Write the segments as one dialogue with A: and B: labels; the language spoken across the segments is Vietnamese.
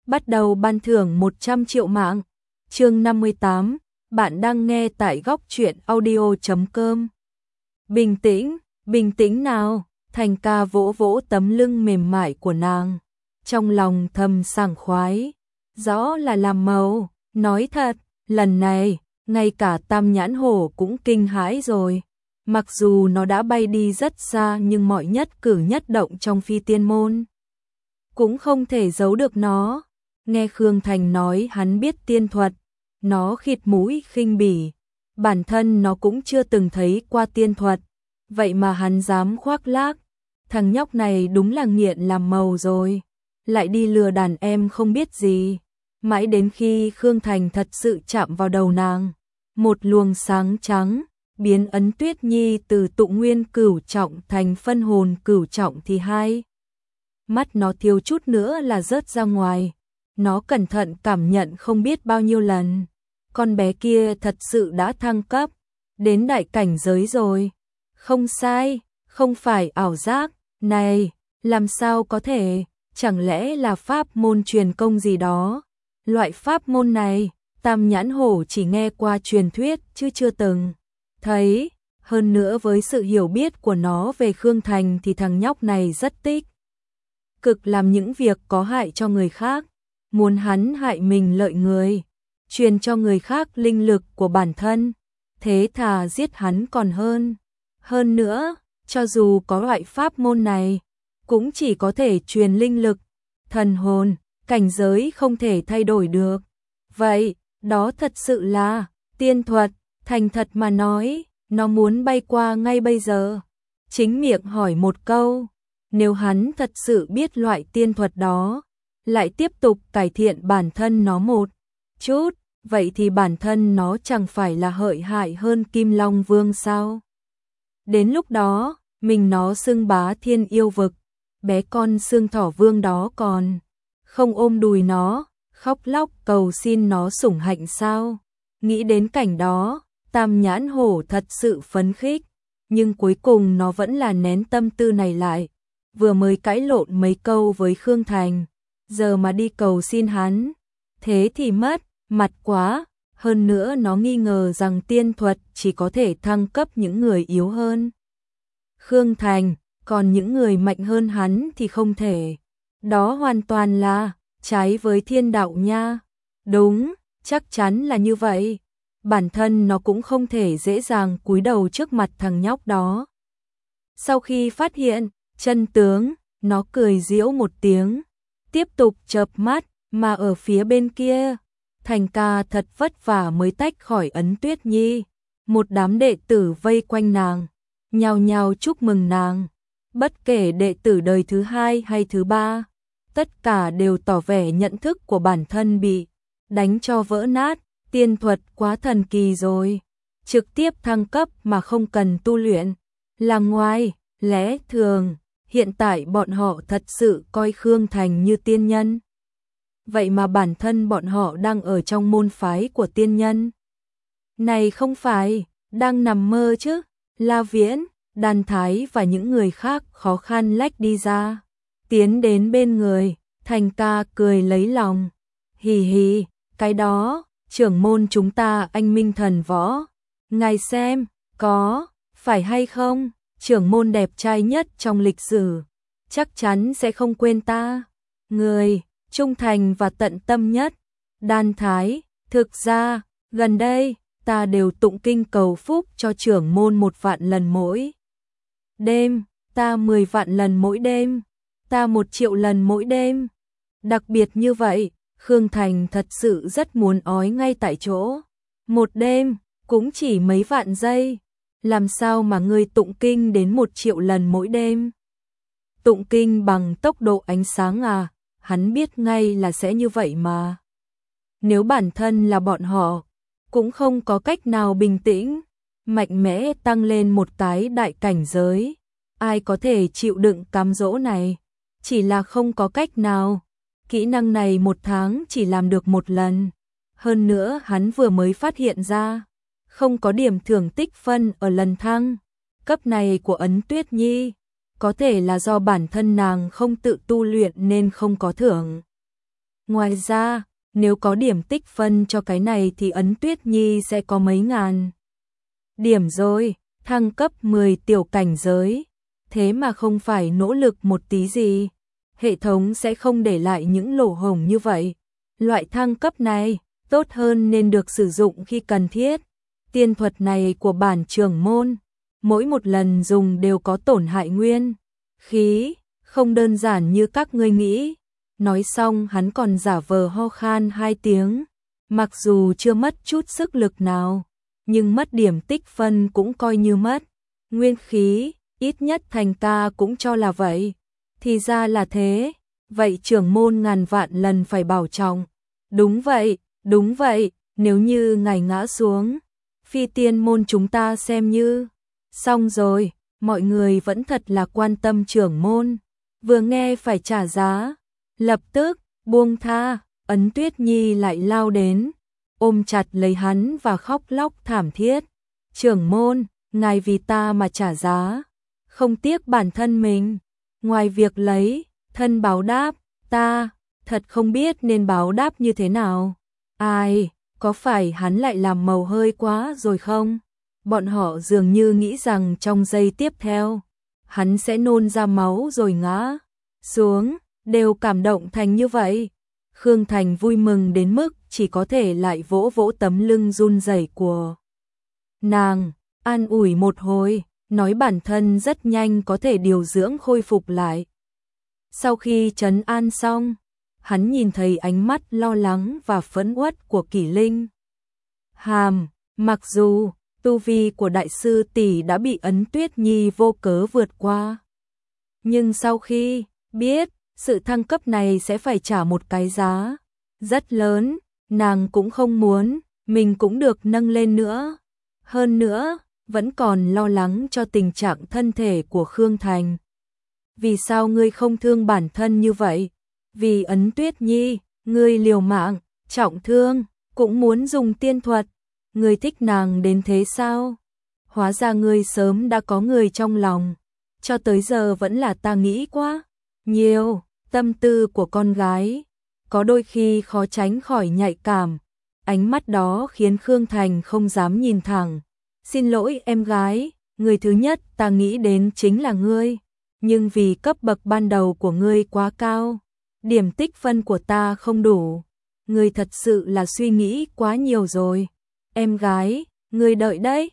A: bắt đầu ban thưởng 100 triệu mạng. Chương 58, bạn đang nghe tại góc truyện audio.com. Bình tĩnh nào, Thành ca vỗ vỗ tấm lưng mềm mại của nàng, trong lòng thầm sảng khoái, rõ là làm màu, nói thật, lần này, ngay cả Tam Nhãn Hổ cũng kinh hãi rồi. Mặc dù nó đã bay đi rất xa nhưng mọi nhất cử nhất động trong Phi Tiên Môn cũng không thể giấu được nó. Nghe Khương Thành nói hắn biết tiên thuật, nó khịt mũi khinh bỉ, bản thân nó cũng chưa từng thấy qua tiên thuật, vậy mà hắn dám khoác lác, thằng nhóc này đúng là nghiện làm màu rồi, lại đi lừa đàn em không biết gì. Mãi đến khi Khương Thành thật sự chạm vào đầu nàng, một luồng sáng trắng biến Ấn Tuyết Nhi từ tụ nguyên cửu trọng thành phân hồn cửu trọng thì hai mắt nó thiếu chút nữa là rớt ra ngoài. Nó cẩn thận cảm nhận không biết bao nhiêu lần, con bé kia thật sự đã thăng cấp đến đại cảnh giới rồi. Không sai, không phải ảo giác. Này, làm sao có thể, chẳng lẽ là pháp môn truyền công gì đó? Loại pháp môn này, Tam Nhãn Hổ chỉ nghe qua truyền thuyết chứ chưa từng thấy. Hơn nữa với sự hiểu biết của nó về Khương Thành thì thằng nhóc này rất tích cực làm những việc có hại cho người khác, muốn hắn hại mình lợi người, truyền cho người khác linh lực của bản thân, thế thà giết hắn còn hơn. Hơn nữa, cho dù có loại pháp môn này, cũng chỉ có thể truyền linh lực, thần hồn, cảnh giới không thể thay đổi được. Vậy, đó thật sự là tiên thuật. Thành thật mà nói, nó muốn bay qua ngay bây giờ. Chính miệng hỏi một câu, nếu hắn thật sự biết loại tiên thuật đó, lại tiếp tục cải thiện bản thân nó một chút, vậy thì bản thân nó chẳng phải là hlợi hại hơn Kim Long Vương sao? Đến lúc đó, mình nó xưng bá thiên yêu vực, bé con xương thỏ vương đó còn không ôm đùi nó, khóc lóc cầu xin nó sủng hạnh sao? Nghĩ đến cảnh đó, Tam Nhãn Hổ thật sự phấn khích, nhưng cuối cùng nó vẫn là nén tâm tư này lại. Vừa mới cãi lộn mấy câu với Khương Thành, giờ mà đi cầu xin hắn, thế thì mất mặt quá. Hơn nữa nó nghi ngờ rằng tiên thuật chỉ có thể thăng cấp những người yếu hơn Khương Thành, còn những người mạnh hơn hắn thì không thể. Đó hoàn toàn là trái với thiên đạo nha. Đúng, chắc chắn là như vậy. Bản thân nó cũng không thể dễ dàng cúi đầu trước mặt thằng nhóc đó. Sau khi phát hiện chân tướng, nó cười giễu một tiếng, tiếp tục chợp mắt, mà ở phía bên kia, Thành ca thật vất vả mới tách khỏi Ấn Tuyết Nhi. Một đám đệ tử vây quanh nàng, nhao nhao chúc mừng nàng. Bất kể đệ tử đời thứ hai hay thứ ba, tất cả đều tỏ vẻ nhận thức của bản thân bị đánh cho vỡ nát. Tiên thuật quá thần kỳ rồi, trực tiếp thăng cấp mà không cần tu luyện, là ngoài lẽ thường. Hiện tại bọn họ thật sự coi Khương Thành như tiên nhân. Vậy mà bản thân bọn họ đang ở trong môn phái của tiên nhân. Này không phải, đang nằm mơ chứ. La Viễn, Đan Thái và những người khác khó khăn lách đi ra, tiến đến bên người, Thành ca cười lấy lòng. Hì hì, cái đó, trưởng môn chúng ta anh Minh Thần Võ. Ngài xem, có phải hay không? Trưởng môn đẹp trai nhất trong lịch sử, chắc chắn sẽ không quên ta. Người trung thành và tận tâm nhất. Đan Thái, thực ra, gần đây, ta đều tụng kinh cầu phúc cho trưởng môn 1 vạn lần mỗi đêm, ta 10 vạn lần mỗi đêm, ta 1 triệu lần mỗi đêm. Đặc biệt như vậy, Khương Thành thật sự rất muốn ói ngay tại chỗ. Một đêm, cũng chỉ mấy vạn giây. Làm sao mà ngươi tụng kinh đến 1 triệu lần mỗi đêm? Tụng kinh bằng tốc độ ánh sáng à? Hắn biết ngay là sẽ như vậy mà. Nếu bản thân là bọn họ, cũng không có cách nào bình tĩnh, mạnh mẽ tăng lên một cái đại cảnh giới. Ai có thể chịu đựng cám dỗ này? Chỉ là không có cách nào. Kỹ năng này 1 tháng chỉ làm được 1 lần. Hơn nữa hắn vừa mới phát hiện ra, không có điểm thưởng tích phân ở lần thăng cấp này của Ấn Tuyết Nhi. Có thể là do bản thân nàng không tự tu luyện nên không có thưởng Ngoài ra, nếu có điểm tích phân cho cái này thì Ấn Tuyết Nhi sẽ có mấy ngàn điểm rồi, thăng cấp 10 tiểu cảnh giới. Thế mà không phải nỗ lực một tí gì, hệ thống sẽ không để lại những lỗ hổng như vậy. Loại thăng cấp này tốt hơn nên được sử dụng khi cần thiết. Tiên thuật này của bản trưởng môn, mỗi một lần dùng đều có tổn hại nguyên khí, không đơn giản như các ngươi nghĩ. Nói xong hắn còn giả vờ ho khan 2 tiếng, mặc dù chưa mất chút sức lực nào, nhưng mất điểm tích phân cũng coi như mất nguyên khí, ít nhất Thành ca cũng cho là vậy. Thì ra là thế, vậy trưởng môn ngàn vạn lần phải bảo trọng. Đúng vậy, nếu như ngài ngã xuống, phi tiên môn chúng ta xem như xong rồi. Mọi người vẫn thật là quan tâm trưởng môn, vừa nghe phải trả giá, lập tức buông tha. Ấn Tuyết Nhi lại lao đến, ôm chặt lấy hắn và khóc lóc thảm thiết. Trưởng môn, ngài vì ta mà trả giá, không tiếc bản thân mình, ngoài việc lấy thân báo đáp, ta thật không biết nên báo đáp như thế nào. Ai, có phải hắn lại làm màu hơi quá rồi không? Bọn họ dường như nghĩ rằng trong giây tiếp theo, hắn sẽ nôn ra máu rồi ngã xuống, đều cảm động thành như vậy. Khương Thành vui mừng đến mức chỉ có thể lại vỗ vỗ tấm lưng run rẩy của nàng, an ủi một hồi, nói bản thân rất nhanh có thể điều dưỡng khôi phục lại. Sau khi trấn an xong, hắn nhìn thấy ánh mắt lo lắng và phẫn uất của Kỷ Linh Hàm, mặc dù tu vi của đại sư tỷ đã bị Ấn Tuyết Nhi vô cớ vượt qua, nhưng sau khi biết sự thăng cấp này sẽ phải trả một cái giá rất lớn, nàng cũng không muốn mình cũng được nâng lên nữa. Hơn nữa, vẫn còn lo lắng cho tình trạng thân thể của Khương Thành. Vì sao ngươi không thương bản thân như vậy? Vì Ấn Tuyết Nhi, ngươi liều mạng, trọng thương, cũng muốn dùng tiên thuật. Ngươi thích nàng đến thế sao? Hóa ra ngươi sớm đã có người trong lòng. Cho tới giờ vẫn là ta nghĩ quá nhiều. Tâm tư của con gái có đôi khi khó tránh khỏi nhạy cảm. Ánh mắt đó khiến Khương Thành không dám nhìn thẳng. Xin lỗi em gái, người thứ nhất ta nghĩ đến chính là ngươi. Nhưng vì cấp bậc ban đầu của ngươi quá cao, điểm tích phân của ta không đủ. Ngươi thật sự là suy nghĩ quá nhiều rồi. Em gái, ngươi đợi đấy,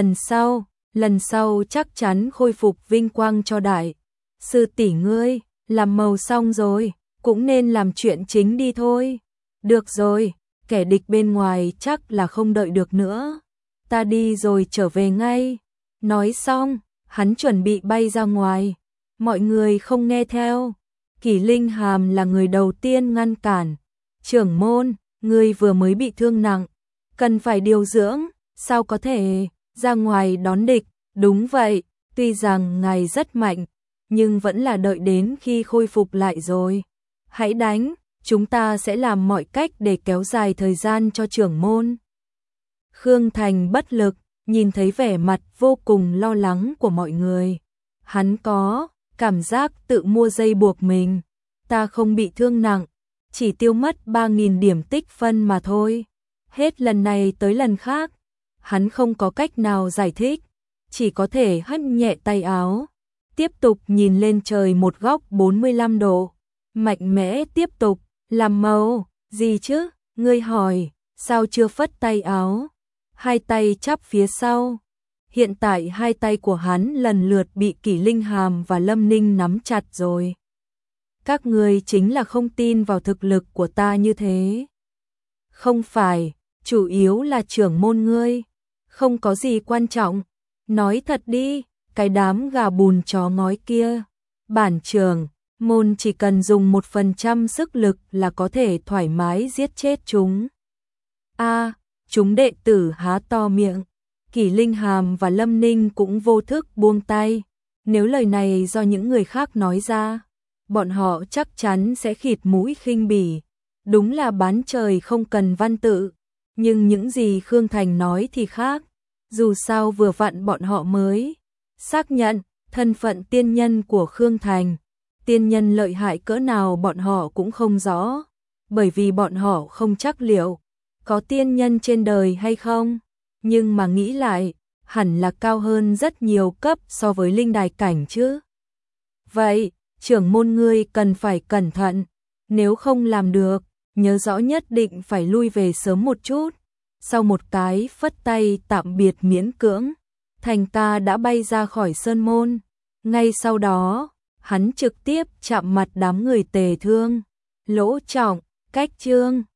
A: lần sau chắc chắn khôi phục vinh quang cho đại sư tỷ ngươi. Làm màu xong rồi, cũng nên làm chuyện chính đi thôi. Được rồi, kẻ địch bên ngoài chắc là không đợi được nữa. Ta đi rồi trở về ngay. Nói xong, hắn chuẩn bị bay ra ngoài. Mọi người không nghe theo. Kỷ Linh Hàm là người đầu tiên ngăn cản. Trưởng môn, ngươi vừa mới bị thương nặng, cần phải điều dưỡng, sao có thể ra ngoài đón địch. Đúng vậy, tuy rằng ngài rất mạnh, nhưng vẫn là đợi đến khi khôi phục lại rồi. Hãy đánh, chúng ta sẽ làm mọi cách để kéo dài thời gian cho trưởng môn. Khương Thành bất lực, nhìn thấy vẻ mặt vô cùng lo lắng của mọi người. Hắn có cảm giác tự mua dây buộc mình. Ta không bị thương nặng, chỉ tiêu mất 3.000 điểm tích phân mà thôi. Hết lần này tới lần khác, hắn không có cách nào giải thích, chỉ có thể hất nhẹ tay áo. Tiếp tục nhìn lên trời một góc 45 độ, mạnh mẽ tiếp tục, làm màu, gì chứ, ngươi hỏi, sao chưa phất tay áo, hai tay chắp phía sau. Hiện tại hai tay của hắn lần lượt bị Kỷ Linh Hàm và Lâm Ninh nắm chặt rồi. Các ngươi chính là không tin vào thực lực của ta như thế. Không phải, chủ yếu là trưởng môn ngươi, không có gì quan trọng, nói thật đi. Cái đám gà bùn chó ngói kia, bản trưởng môn chỉ cần dùng 1% sức lực là có thể thoải mái giết chết chúng. Chúng đệ tử há to miệng. Kỷ Linh Hàm và Lâm Ninh cũng vô thức buông tay. Nếu lời này do những người khác nói ra, bọn họ chắc chắn sẽ khịt mũi khinh bỉ. Đúng là bán trời không cần văn tự. Nhưng những gì Khương Thành nói thì khác. Dù sao vừa vặn bọn họ mới xác nhận thân phận tiên nhân của Khương Thành. Tiên nhân lợi hại cỡ nào bọn họ cũng không rõ. bởi vì bọn họ không chắc liệu có tiên nhân trên đời hay không, nhưng mà nghĩ lại, hẳn là cao hơn rất nhiều cấp so với linh đài cảnh chứ. Vậy, trưởng môn ngươi cần phải cẩn thận, nếu không làm được, nhớ rõ nhất định phải lui về sớm một chút. Sau một cái phất tay tạm biệt miễn cưỡng, Thành ca đã bay ra khỏi sơn môn. Ngay sau đó, hắn trực tiếp chạm mặt đám người Tề Thương, Lỗ Trọng, Cách Trương.